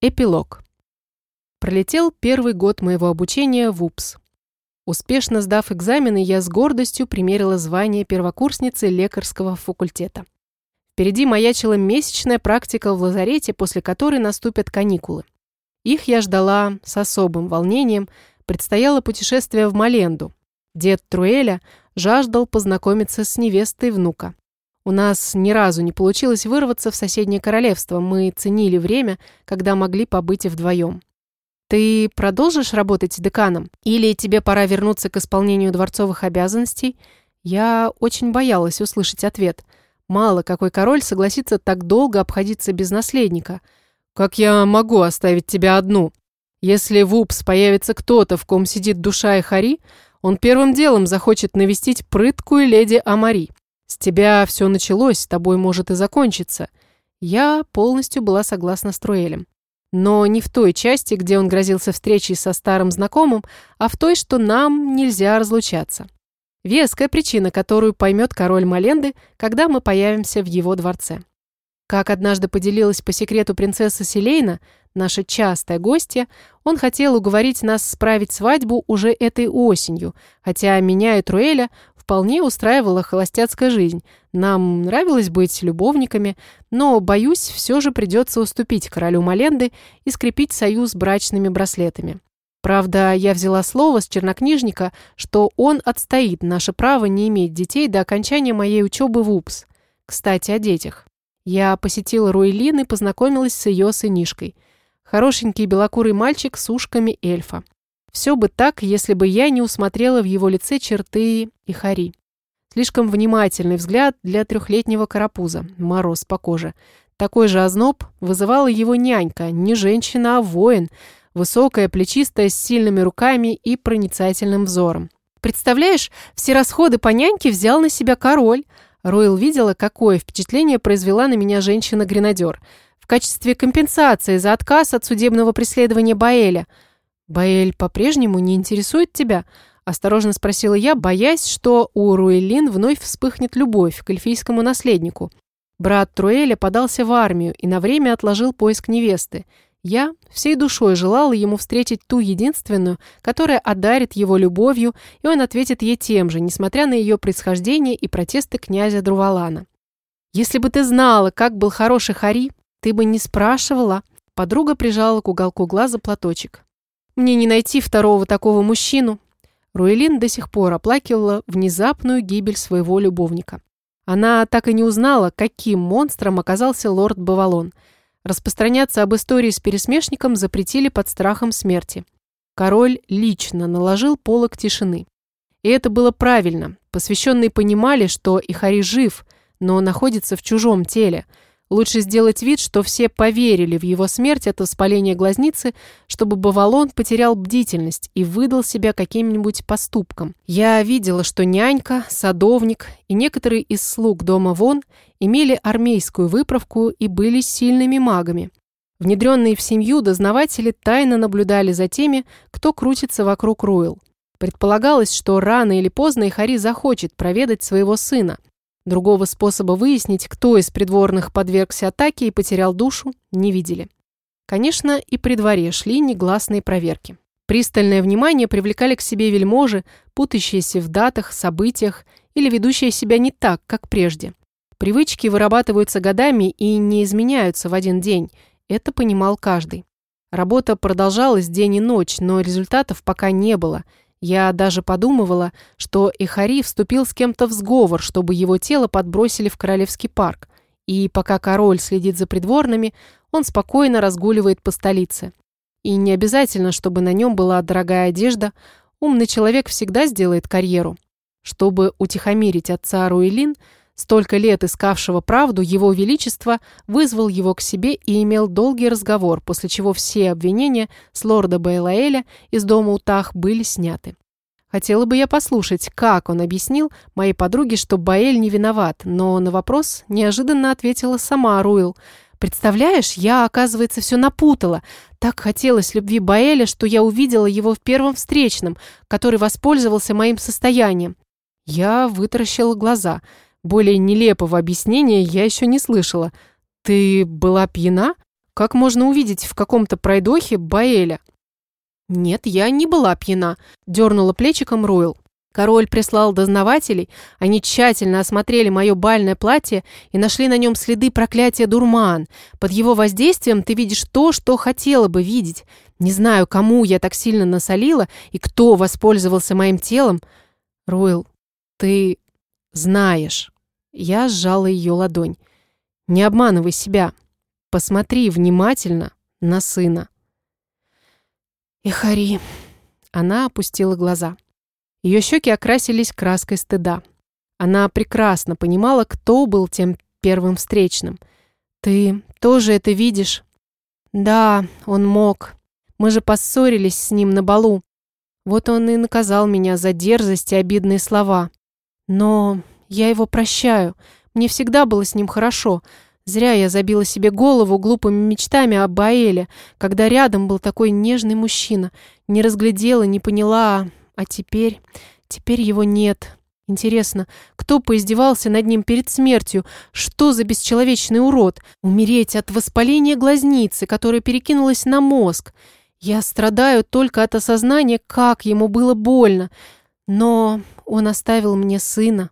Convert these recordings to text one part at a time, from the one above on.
Эпилог. Пролетел первый год моего обучения в УПС. Успешно сдав экзамены, я с гордостью примерила звание первокурсницы лекарского факультета. Впереди маячила месячная практика в лазарете, после которой наступят каникулы. Их я ждала с особым волнением. Предстояло путешествие в Моленду. Дед Труэля жаждал познакомиться с невестой внука. У нас ни разу не получилось вырваться в соседнее королевство. Мы ценили время, когда могли побыть вдвоем. «Ты продолжишь работать деканом? Или тебе пора вернуться к исполнению дворцовых обязанностей?» Я очень боялась услышать ответ. Мало какой король согласится так долго обходиться без наследника. «Как я могу оставить тебя одну? Если в УПС появится кто-то, в ком сидит душа Эхари, он первым делом захочет навестить прыткую леди Амари. С тебя все началось, с тобой может и закончиться». Я полностью была согласна с Труэлем. Но не в той части, где он грозился встречей со старым знакомым, а в той, что нам нельзя разлучаться. Веская причина, которую поймет король Моленды, когда мы появимся в его дворце. Как однажды поделилась по секрету принцесса Селейна, наша частая гостья, он хотел уговорить нас справить свадьбу уже этой осенью, хотя меня и Труэля вполне устраивала холостяцкая жизнь. Нам нравилось быть любовниками, но, боюсь, все же придется уступить королю Моленды и скрепить союз брачными браслетами. Правда, я взяла слово с чернокнижника, что он отстоит наше право не иметь детей до окончания моей учебы в УПС. Кстати, о детях. Я посетила Руэлин и познакомилась с ее сынишкой. Хорошенький белокурый мальчик с ушками эльфа. Все бы так, если бы я не усмотрела в его лице черты Эхари. Слишком внимательный взгляд для трехлетнего карапуза, мороз по коже. Такой же озноб вызывала его нянька, не женщина, а воин, высокая, плечистая, с сильными руками и проницательным взором. «Представляешь, все расходы по няньке взял на себя король». Ройл видела, какое впечатление произвела на меня женщина-гренадер. В качестве компенсации за отказ от судебного преследования Баэля. «Баэль по-прежнему не интересует тебя?» – осторожно спросила я, боясь, что у Руэлин вновь вспыхнет любовь к эльфийскому наследнику. Брат Труэля подался в армию и на время отложил поиск невесты. Я всей душой желала ему встретить ту единственную, которая одарит его любовью, и он ответит ей тем же, несмотря на ее происхождение и протесты князя Друвалана. «Если бы ты знала, как был хороший Хари, ты бы не спрашивала». Подруга прижала к уголку глаза платочек. «Мне не найти второго такого мужчину». Руэлин до сих пор оплакивала внезапную гибель своего любовника. Она так и не узнала, каким монстром оказался лорд Бавалон. Распространяться об истории с пересмешником запретили под страхом смерти. Король лично наложил полог тишины. И это было правильно. Посвященные понимали, что Эхари жив, но находится в чужом теле. Лучше сделать вид, что все поверили в его смерть от воспаления глазницы, чтобы Бавалон потерял бдительность и выдал себя каким-нибудь поступком. Я видела, что нянька, садовник и некоторые из слуг дома Вон имели армейскую выправку и были сильными магами. Внедренные в семью дознаватели тайно наблюдали за теми, кто крутится вокруг Руэл. Предполагалось, что рано или поздно Эхари захочет проведать своего сына. Другого способа выяснить, кто из придворных подвергся атаке и потерял душу, не видели. Конечно, и при дворе шли негласные проверки. Пристальное внимание привлекали к себе вельможи, путающиеся в датах, событиях или ведущие себя не так, как прежде. Привычки вырабатываются годами и не изменяются в один день. Это понимал каждый. Работа продолжалась день и ночь, но результатов пока не было. Я даже подумывала, что Эхари вступил с кем-то в сговор, чтобы его тело подбросили в Королевский парк. И пока король следит за придворными, он спокойно разгуливает по столице. И не обязательно, чтобы на нем была дорогая одежда. Умный человек всегда сделает карьеру. Чтобы утихомирить отца Руэлин, столько лет искавшего правду, его величество вызвал его к себе и имел долгий разговор, после чего все обвинения с лорда Бейлаэля из дома Утах были сняты. Хотела бы я послушать, как он объяснил моей подруге, что Баэль не виноват, но на вопрос неожиданно ответила сама Руэл. «Представляешь, я, оказывается, все напутала. Так хотелось любви Баэля, что я увидела его в первом встречном, который воспользовался моим состоянием». Я вытаращила глаза. Более нелепого объяснения я еще не слышала. «Ты была пьяна? как можно увидеть в каком-то пройдохе Баэля?» «Нет, я не была пьяна», – дернула плечиком Ройл. «Король прислал дознавателей, они тщательно осмотрели мое бальное платье и нашли на нем следы проклятия дурман. Под его воздействием ты видишь то, что хотела бы видеть. Не знаю, кому я так сильно насолила и кто воспользовался моим телом. Ройл, ты знаешь». Я сжала ее ладонь. «Не обманывай себя. Посмотри внимательно на сына». «Эхари». Она опустила глаза. Ее щеки окрасились краской стыда. Она прекрасно понимала, кто был тем первым встречным. «Ты тоже это видишь?» «Да, он мог. Мы же поссорились с ним на балу. Вот он и наказал меня за дерзость и обидные слова. Но я его прощаю. Мне всегда было с ним хорошо. Зря я забила себе голову глупыми мечтами об Баэле, когда рядом был такой нежный мужчина. Не разглядела, не поняла, а теперь его нет. Интересно, кто поиздевался над ним перед смертью? Что за бесчеловечный урод? Умереть от воспаления глазницы, которое перекинулось на мозг. Я страдаю только от осознания, как ему было больно. Но он оставил мне сына.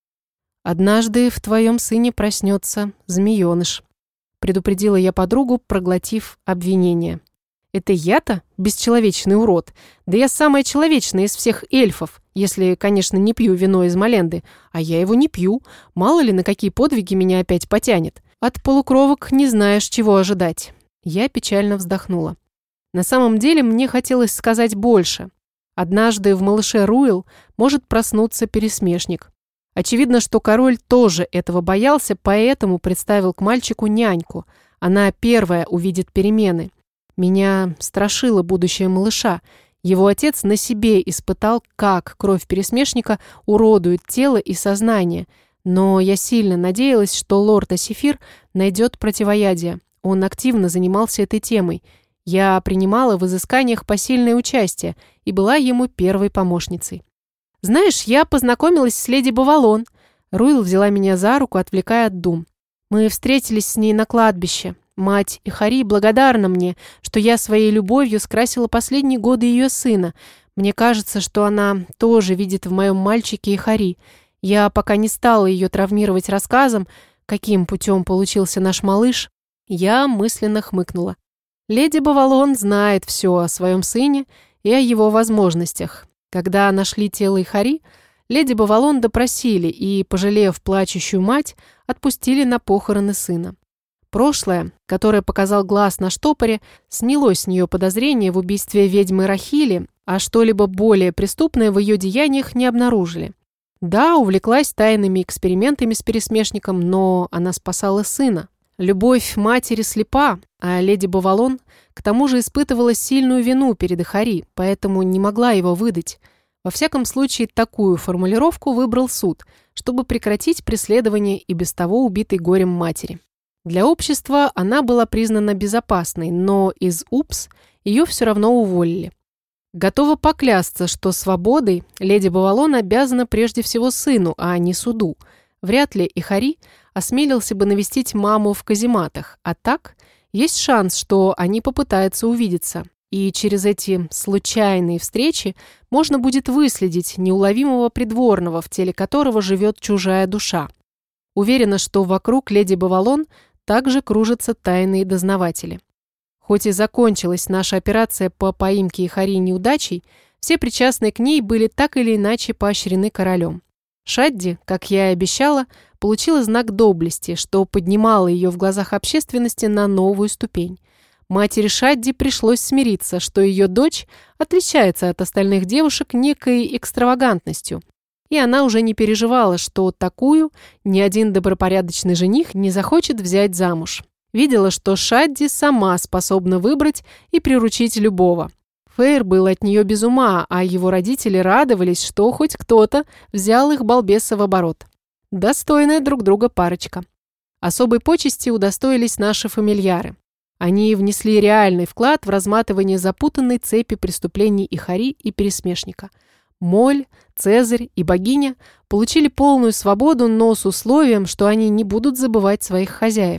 «Однажды в твоем сыне проснется змееныш», – предупредила я подругу, проглотив обвинение. «Это я-то бесчеловечный урод? Да я самая человечная из всех эльфов, если, конечно, не пью вино из Моленды. А я его не пью. Мало ли, на какие подвиги меня опять потянет. От полукровок не знаешь, чего ожидать». Я печально вздохнула. На самом деле мне хотелось сказать больше. Однажды в малыше Руил может проснуться пересмешник. Очевидно, что король тоже этого боялся, поэтому представил к мальчику няньку. Она первая увидит перемены. Меня страшило будущее малыша. Его отец на себе испытал, как кровь пересмешника уродует тело и сознание. Но я сильно надеялась, что лорд Асифир найдет противоядие. Он активно занимался этой темой. Я принимала в изысканиях посильное участие и была ему первой помощницей. «Знаешь, я познакомилась с леди Бавалон». Руил взяла меня за руку, отвлекая от дум. «Мы встретились с ней на кладбище. Мать Эхари благодарна мне, что я своей любовью скрасила последние годы ее сына. Мне кажется, что она тоже видит в моем мальчике Эхари. Я пока не стала ее травмировать рассказом, каким путем получился наш малыш». Я мысленно хмыкнула. Леди Бавалон знает все о своем сыне и о его возможностях. Когда нашли тело Эхари, леди Бавалон допросили и, пожалев плачущую мать, отпустили на похороны сына. Прошлое, которое показал глаз на штопоре, сняло с нее подозрение в убийстве ведьмы Рахили, а что-либо более преступное в ее деяниях не обнаружили. Да, увлеклась тайными экспериментами с пересмешником, но она спасала сына. Любовь матери слепа, а леди Бавалон к тому же испытывала сильную вину перед Эхари, поэтому не могла его выдать. Во всяком случае, такую формулировку выбрал суд, чтобы прекратить преследование и без того убитой горем матери. Для общества она была признана безопасной, но из УПС ее все равно уволили. Готова поклясться, что свободой леди Бавалон обязана прежде всего сыну, а не суду. Вряд ли Эхари осмелился бы навестить маму в казематах, а так есть шанс, что они попытаются увидеться. И через эти случайные встречи можно будет выследить неуловимого придворного, в теле которого живет чужая душа. Уверена, что вокруг леди Бавалон также кружатся тайные дознаватели. Хоть и закончилась наша операция по поимке Эхари неудачей, все причастные к ней были так или иначе поощрены королем. Шадди, как я и обещала, получила знак доблести, что поднимало ее в глазах общественности на новую ступень. Матери Шадди пришлось смириться, что ее дочь отличается от остальных девушек некой экстравагантностью. И она уже не переживала, что такую ни один добропорядочный жених не захочет взять замуж. Видела, что Шадди сама способна выбрать и приручить любого. Фейр был от нее без ума, а его родители радовались, что хоть кто-то взял их балбеса в оборот. Достойная друг друга парочка. Особой почести удостоились наши фамильяры. Они внесли реальный вклад в разматывание запутанной цепи преступлений Эхари и пересмешника. Моль, Цезарь и богиня получили полную свободу, но с условием, что они не будут забывать своих хозяев.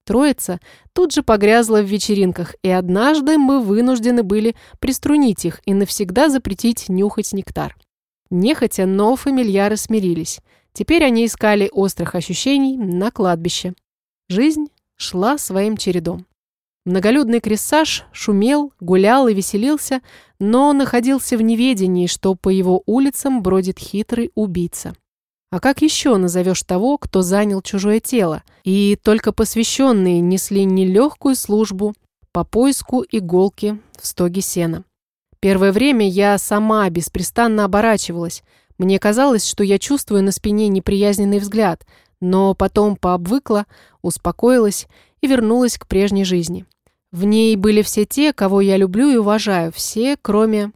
Троица тут же погрязла в вечеринках, и однажды мы вынуждены были приструнить их и навсегда запретить нюхать нектар. Нехотя, но фамильяры смирились. Теперь они искали острых ощущений на кладбище. Жизнь шла своим чередом. Многолюдный Крессаж шумел, гулял и веселился, но находился в неведении, что по его улицам бродит хитрый убийца. А как еще назовешь того, кто занял чужое тело? И только посвященные несли нелегкую службу по поиску иголки в стоге сена. Первое время я сама беспрестанно оборачивалась. Мне казалось, что я чувствую на спине неприязненный взгляд, но потом пообвыкла, успокоилась и вернулась к прежней жизни. В ней были все те, кого я люблю и уважаю, все, кроме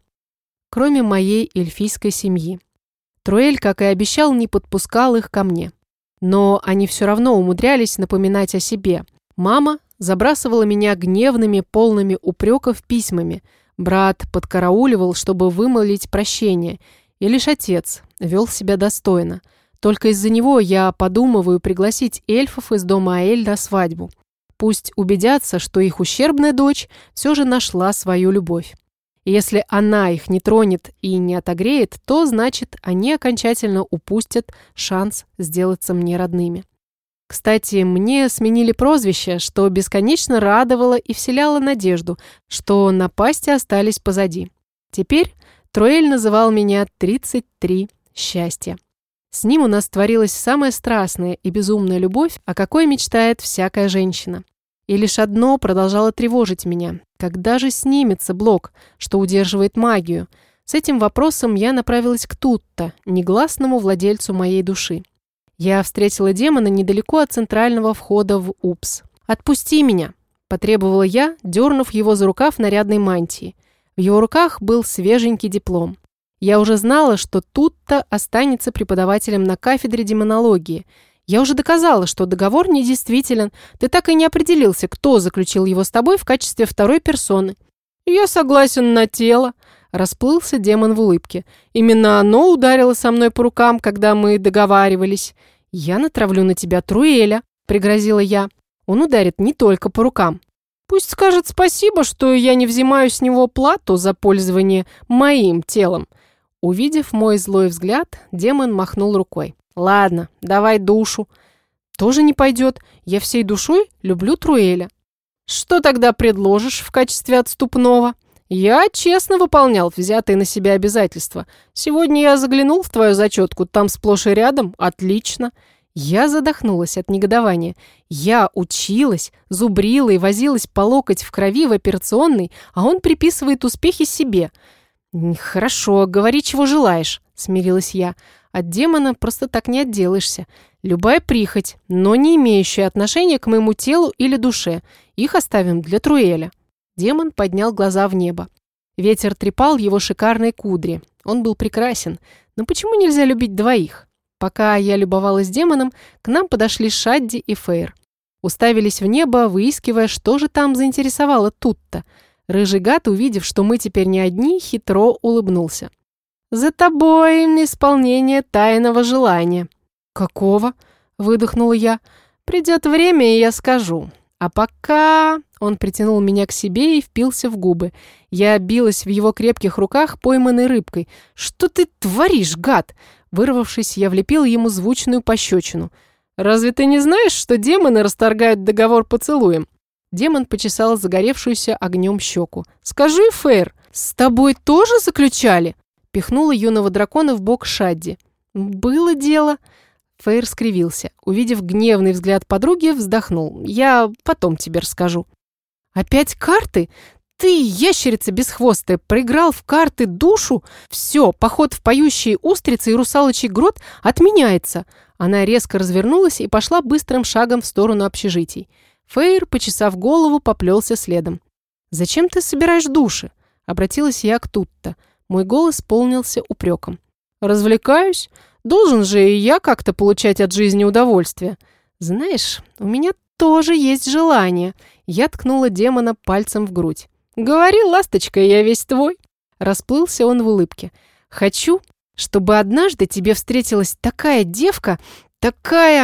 моей эльфийской семьи. Труэль, как и обещал, не подпускал их ко мне. Но они все равно умудрялись напоминать о себе. Мама забрасывала меня гневными, полными упреков письмами. Брат подкарауливал, чтобы вымолить прощение. И лишь отец вел себя достойно. Только из-за него я подумываю пригласить эльфов из дома Аэль на свадьбу. Пусть убедятся, что их ущербная дочь все же нашла свою любовь. И если она их не тронет и не отогреет, то, значит, они окончательно упустят шанс сделаться мне родными. Кстати, мне сменили прозвище, что бесконечно радовало и вселяло надежду, что напасти остались позади. Теперь Труэль называл меня 33 счастья. С ним у нас творилась самая страстная и безумная любовь, о какой мечтает всякая женщина. И лишь одно продолжало тревожить меня. Когда же снимется блок, что удерживает магию? С этим вопросом я направилась к Тутта, негласному владельцу моей души. Я встретила демона недалеко от центрального входа в УПС. «Отпусти меня!» – потребовала я, дернув его за рукав нарядной мантии. В его руках был свеженький диплом. Я уже знала, что Тутта останется преподавателем на кафедре демонологии. Я уже доказала, что договор недействителен. Ты так и не определился, кто заключил его с тобой в качестве второй персоны. Я согласен на тело. Расплылся демон в улыбке. Именно оно ударило со мной по рукам, когда мы договаривались. Я натравлю на тебя Труэля, пригрозила я. Он ударит не только по рукам. Пусть скажет спасибо, что я не взимаю с него плату за пользование моим телом. Увидев мой злой взгляд, демон махнул рукой. «Ладно, давай душу». «Тоже не пойдет. Я всей душой люблю Труэля». «Что тогда предложишь в качестве отступного?» «Я честно выполнял взятые на себя обязательства. Сегодня я заглянул в твою зачетку, там сплошь и рядом. Отлично». Я задохнулась от негодования. Я училась, зубрила и возилась по локоть в крови в операционной, а он приписывает успехи себе. «Хорошо, говори, чего желаешь», — смирилась я. «От демона просто так не отделаешься. Любая прихоть, но не имеющая отношения к моему телу или душе. Их оставим для Труэля». Демон поднял глаза в небо. Ветер трепал его шикарные кудри. Он был прекрасен. Но почему нельзя любить двоих? Пока я любовалась демоном, к нам подошли Шадди и Фейр. Уставились в небо, выискивая, что же там заинтересовало Тутта. Рыжий гад, увидев, что мы теперь не одни, хитро улыбнулся. «За тобой исполнение тайного желания». «Какого?» – выдохнула я. «Придет время, и я скажу. А пока...» Он притянул меня к себе и впился в губы. Я билась в его крепких руках, пойманной рыбкой. «Что ты творишь, гад?» Вырвавшись, я влепила ему звучную пощечину. «Разве ты не знаешь, что демоны расторгают договор поцелуем?» Демон почесал загоревшуюся огнем щеку. «Скажи, Фейр, с тобой тоже заключали?» Пихнула юного дракона в бок Шадди. «Было дело». Фейр скривился. Увидев гневный взгляд подруги, вздохнул. «Я потом тебе расскажу». «Опять карты? Ты, ящерица бесхвостая, проиграл в карты душу? Все, поход в поющие устрицы и русалочий грот отменяется». Она резко развернулась и пошла быстрым шагом в сторону общежитий. Фейр, почесав голову, поплелся следом. «Зачем ты собираешь души?» Обратилась я к Тутта. Мой голос полнился упреком. «Развлекаюсь? Должен же и я как-то получать от жизни удовольствие. Знаешь, у меня тоже есть желание». Я ткнула демона пальцем в грудь. «Говори, ласточка, я весь твой». Расплылся он в улыбке. «Хочу, чтобы однажды тебе встретилась такая девка, такая...»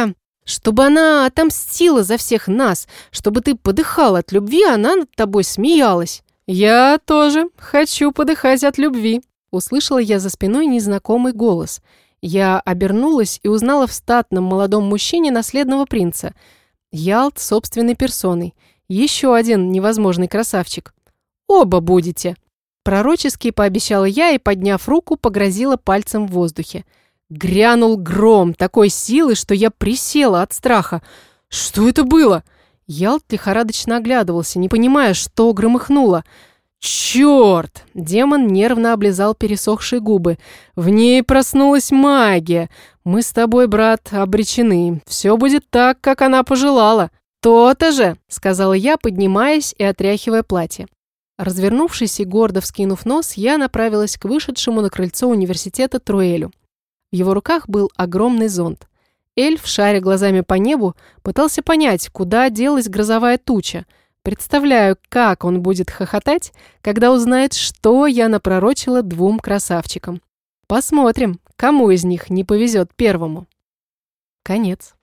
Чтобы она отомстила за всех нас, чтобы ты подыхал от любви, она над тобой смеялась. Я тоже хочу подыхать от любви. Услышала я за спиной незнакомый голос. Я обернулась и узнала в статном молодом мужчине наследного принца. Ялт собственной персоной. Еще один невозможный красавчик. Оба будете. Пророчески пообещала я и, подняв руку, погрозила пальцем в воздухе. Грянул гром такой силы, что я присела от страха. Что это было? Ялт лихорадочно оглядывался, не понимая, что громыхнуло. «Черт!» – демон нервно облизал пересохшие губы. «В ней проснулась магия. Мы с тобой, брат, обречены. Все будет так, как она пожелала». «То-то же!» – сказала я, поднимаясь и отряхивая платье. Развернувшись и гордо вскинув нос, я направилась к вышедшему на крыльцо университета Труэлю. В его руках был огромный зонт. Эльф, шаря глазами по небу, пытался понять, куда делась грозовая туча. Представляю, как он будет хохотать, когда узнает, что я напророчила двум красавчикам. Посмотрим, кому из них не повезет первому. Конец.